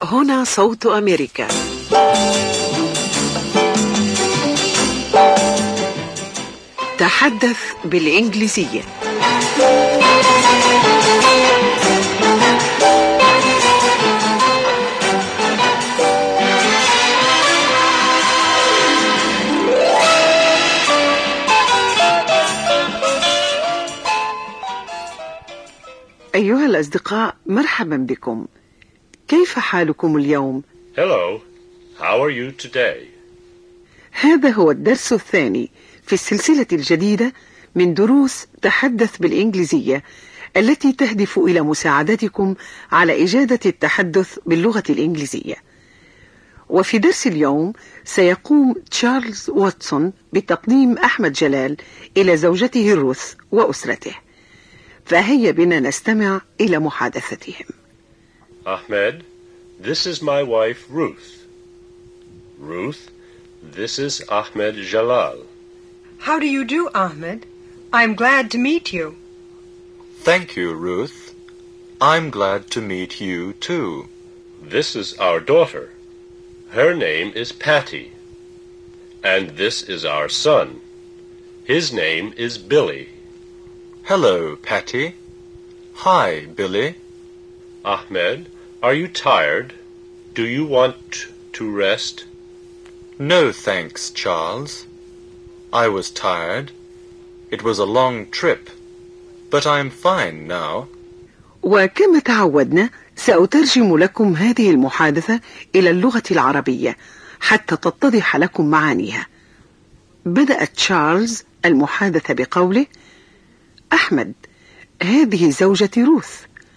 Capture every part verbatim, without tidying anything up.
هنا صوت أمريكا. تحدث بالإنجليزية. أيها الأصدقاء، مرحبا بكم. كيف حالكم اليوم؟ Hello. How are you today? هذا هو الدرس الثاني في السلسلة الجديدة من دروس تحدث بالإنجليزية التي تهدف إلى مساعدتكم على إجادة التحدث باللغة الإنجليزية. وفي درس اليوم سيقوم تشارلز واتسون بتقديم أحمد جلال إلى زوجته روث وأسرته، فهيا بنا نستمع إلى محادثتهم. Ahmed, this is my wife Ruth. Ruth, this is Ahmed Jalal. How do you do, Ahmed? I'm glad to meet you. Thank you, Ruth. I'm glad to meet you, too. This is our daughter. Her name is Patty. And this is our son. His name is Billy. Hello, Patty. Hi, Billy. Ahmed, are you tired? Do you want to rest? No, thanks, Charles. I was tired. It was a long trip, but I'm fine now. وكما تعودنا سأترجم لكم هذه المحادثة إلى اللغة العربية حتى تتضح لكم معانيها. بدأ تشارلز المحادثة بقوله: أحمد، هذه زوجتي روث.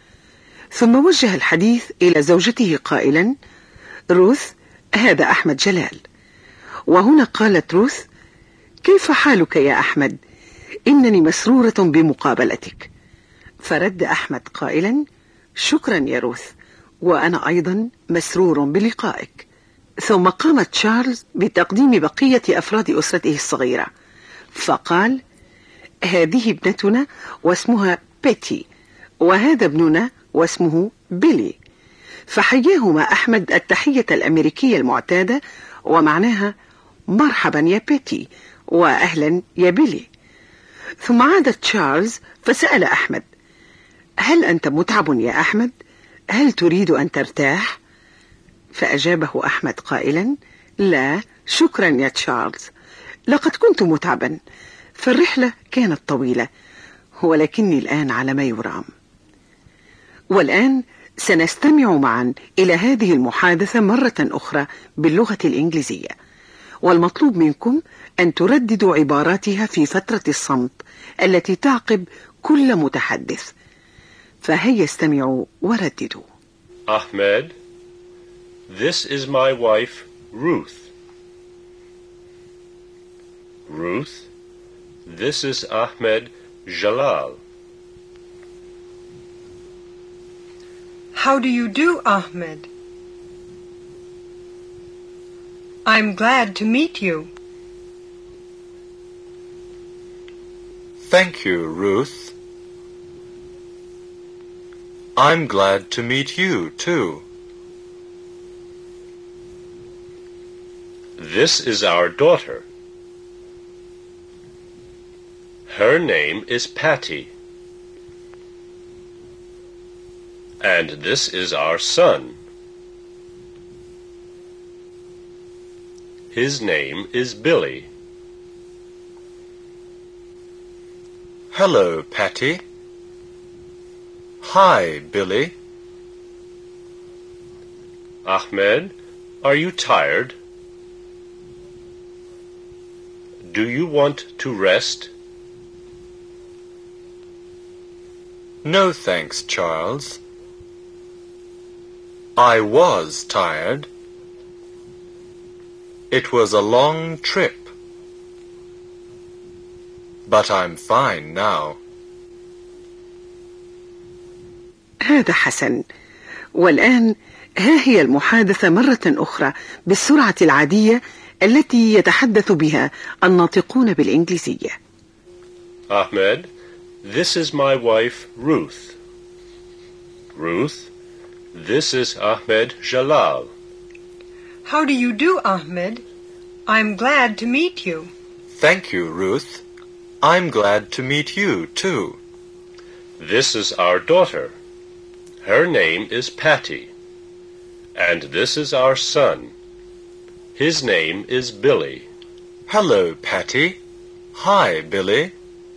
ثم وجه الحديث إلى زوجته قائلا: روث، هذا أحمد جلال. وهنا قالت روث: كيف حالك يا أحمد؟ إنني مسرورة بمقابلتك. فرد أحمد قائلا: شكرا يا روث، وأنا أيضا مسرور بلقائك. ثم قام تشارلز بتقديم بقية أفراد أسرته الصغيرة، فقال: هذه ابنتنا واسمها بيتي، وهذا ابننا واسمه بيلي. فحياهما أحمد التحية الأمريكية المعتادة، ومعناها مرحبا يا بيتي وأهلا يا بيلي. ثم عاد تشارلز فسأل أحمد: هل أنت متعب يا أحمد؟ هل تريد أن ترتاح؟ فأجابه أحمد قائلا: لا شكرا يا تشارلز، لقد كنت متعبا، فالرحلة كانت طويلة، ولكني الآن على ما يرام. والآن سنستمع معا إلى هذه المحادثة مرة أخرى باللغة الإنجليزية، والمطلوب منكم أن ترددوا عباراتها في فترة الصمت التي تعقب كل متحدث. فهيا استمعوا ورددوا. Ahmed, this is my wife Ruth. Ruth, this is Ahmed Jalal. How do you do, Ahmed? I'm glad to meet you. Thank you, Ruth. I'm glad to meet you, too. This is our daughter. Her name is Patty. And this is our son. His name is Billy. Hello, Patty. Hi, Billy. Ahmed, are you tired? Do you want to rest? No, thanks, Charles. I was tired. It was a long trip, but I'm fine now. هذا حسن. والآن ها هي المحادثة مرة أخرى بالسرعة العادية التي يتحدث بها الناطقون بالإنجليزية. Ahmed, this is my wife Ruth. Ruth, This is Ahmed Jalal. How do you do, Ahmed? I'm glad to meet you. Thank you, Ruth. I'm glad to meet you, too. This is our daughter. Her name is Patty. And this is our son. His name is Billy. Hello, Patty. Hi, Billy.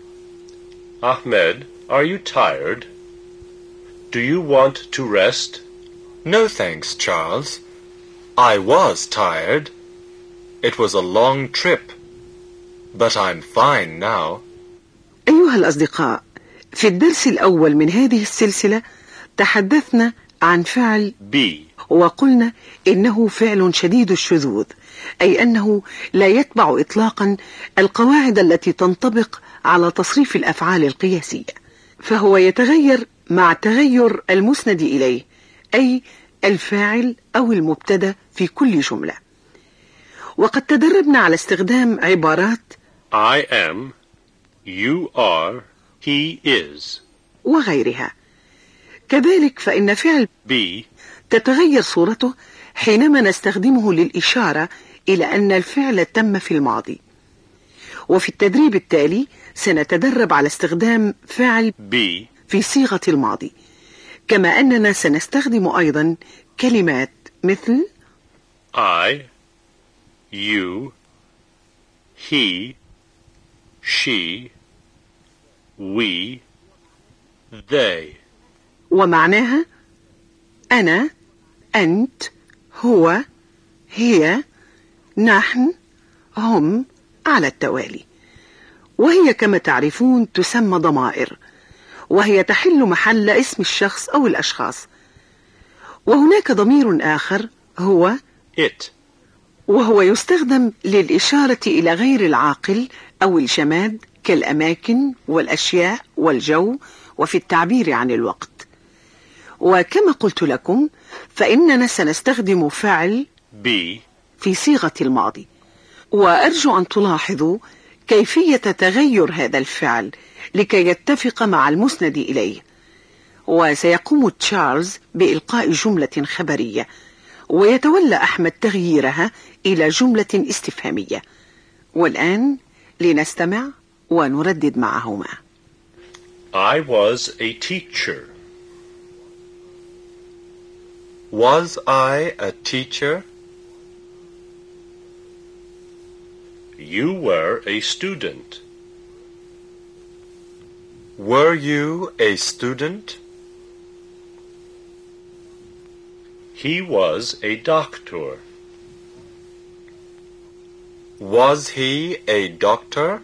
Ahmed, are you tired? Do you want to rest? No thanks, Charles. I was tired. It was a long trip. But I'm fine now. أيها الأصدقاء، في الدرس الأول من هذه السلسلة تحدثنا عن فعل be وقلنا إنه فعل شديد الشذوذ، أي أنه لا يتبع إطلاقا القواعد التي تنطبق على تصريف الأفعال القياسية، فهو يتغير مع تغير المسند إليه، أي الفاعل أو المبتدأ في كل جملة. وقد تدربنا على استخدام عبارات I am, you are, he is وغيرها. كذلك فإن فعل be تتغير صورته حينما نستخدمه للإشارة إلى أن الفعل تم في الماضي. وفي التدريب التالي سنتدرب على استخدام فعل be في صيغة الماضي، كما أننا سنستخدم أيضا كلمات مثل I, you, he, she, we, they. ومعناها أنا، أنت، هو، هي، نحن، هم على التوالي. وهي كما تعرفون تسمى ضمائر، وهي تحل محل اسم الشخص أو الأشخاص. وهناك ضمير آخر هو it، وهو يستخدم للإشارة إلى غير العاقل أو الجماد كالأماكن والأشياء والجو، وفي التعبير عن الوقت. وكما قلت لكم فإننا سنستخدم فعل be في صيغة الماضي. وأرجو أن تلاحظوا كيفية تغير هذا الفعل لكي يتفق مع المسند إليه. وسيقوم تشارلز بإلقاء جملة خبرية، ويتولى أحمد تغييرها إلى جملة استفهامية. والآن لنستمع ونردد معهما. I was a teacher. Was I a teacher? You were a student. Were you a student? He was a doctor. Was he a doctor?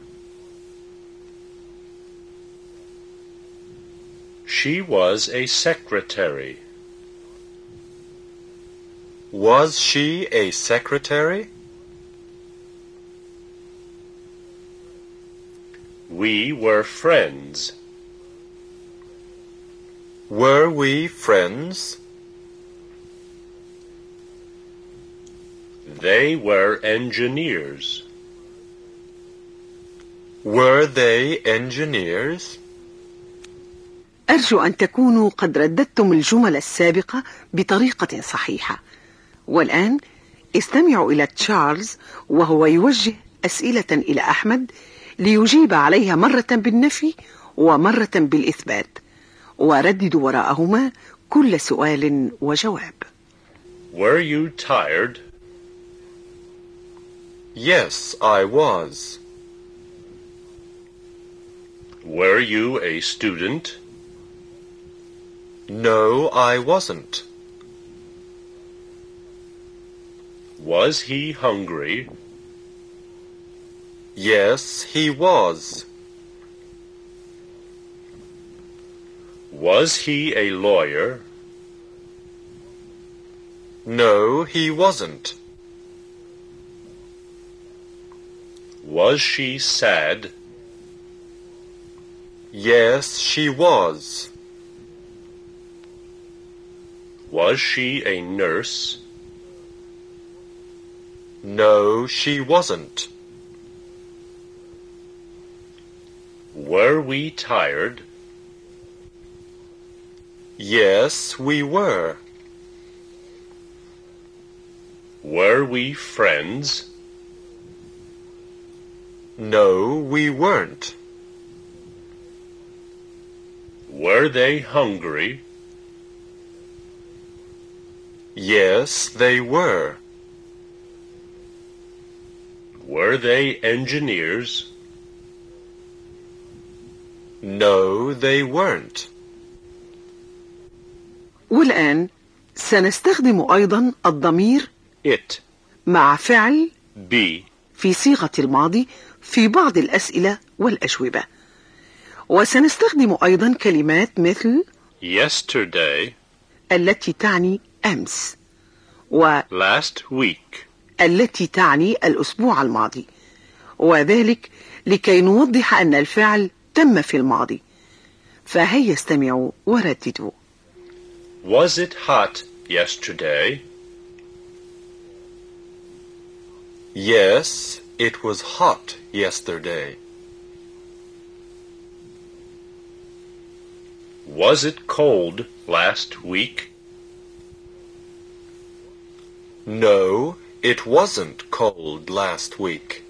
She was a secretary. Was she a secretary? We were friends. Were we friends? They were engineers. Were they engineers? أرجو أن تكونوا قد رددتم الجمل السابقة بطريقة صحيحة. والآن استمعوا إلى تشارلز وهو يوجه أسئلة إلى أحمد ليجيب عليها مرة بالنفي ومرة بالإثبات، ورددوا وراءهما كل سؤال وجواب. Were you tired? Yes, I was. Were you a student? No, I wasn't. Was he hungry? Yes, he was. Was he a lawyer? No, he wasn't. Was she sad? Yes, she was. Was she a nurse? No, she wasn't. Were we tired? Yes, we were. Were we friends? No, we weren't. Were they hungry? Yes, they were. Were they engineers? No, they weren't. والآن سنستخدم أيضا الضمير It. مع فعل Be. في صيغة الماضي في بعض الأسئلة والأجوبة. وسنستخدم أيضا كلمات مثل Yesterday. التي تعني أمس، و Last week. التي تعني الأسبوع الماضي، وذلك لكي نوضح أن الفعل تم في الماضي. فهيا استمعوا ورددوا. Was it hot yesterday? Yes, it was hot yesterday. Was it cold last week? No, it wasn't cold last week.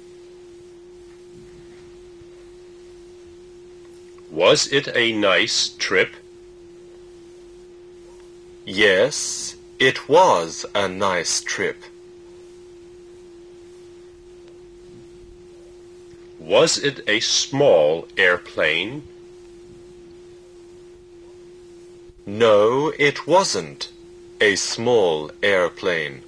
Was it a nice trip? Yes, it was a nice trip. Was it a small airplane? No, it wasn't a small airplane.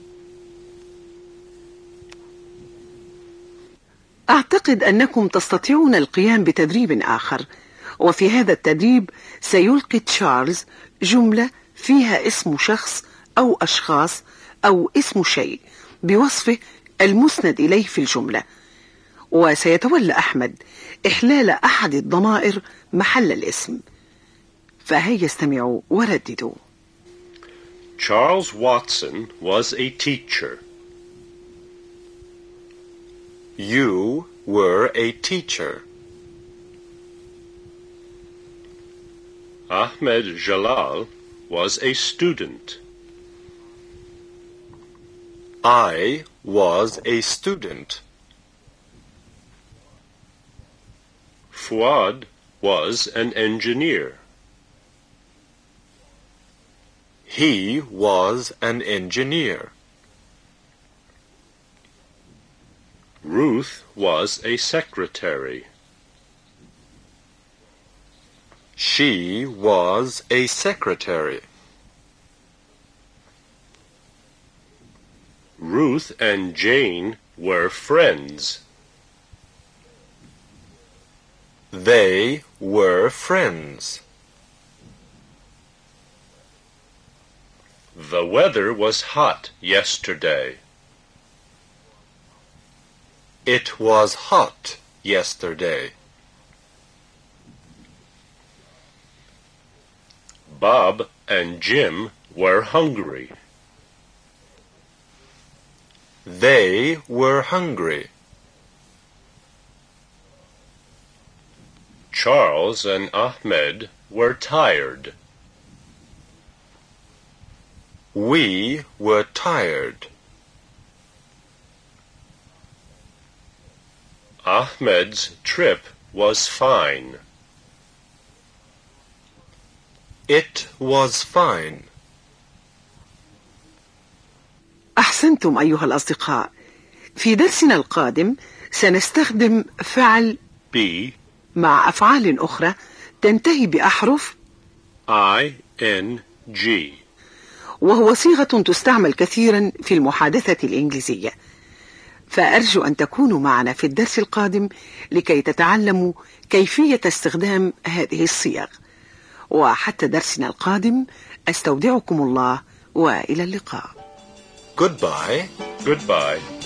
أعتقد أنكم تستطيعون القيام بتدريب آخر، وفي هذا التدريب سيلقي تشارلز جملة فيها اسم شخص أو أشخاص أو اسم شيء بوصفه المسند إليه في الجملة، وسيتولى أحمد إحلال أحد الضمائر محل الاسم. فهيا استمعوا ورددوا. Charles Watson was a teacher. You were a teacher. Ahmed Jalal was a student. I was a student. Fuad was an engineer. He was an engineer. Ruth was a secretary. She was a secretary. Ruth and Jane were friends. They were friends. The weather was hot yesterday. It was hot yesterday. Bob and Jim were hungry. They were hungry. Charles and Ahmed were tired. We were tired. Ahmed's trip was fine. It was fine. أحسنتم أيها الأصدقاء. في درسنا القادم سنستخدم فعل be مع أفعال أخرى تنتهي بأحرف I N G، وهو صيغة تستعمل كثيرا في المحادثة الإنجليزية. فأرجو أن تكونوا معنا في الدرس القادم لكي تتعلموا كيفية استخدام هذه الصيغ. وحتى درسنا القادم أستودعكم الله وإلى اللقاء. Goodbye. Goodbye.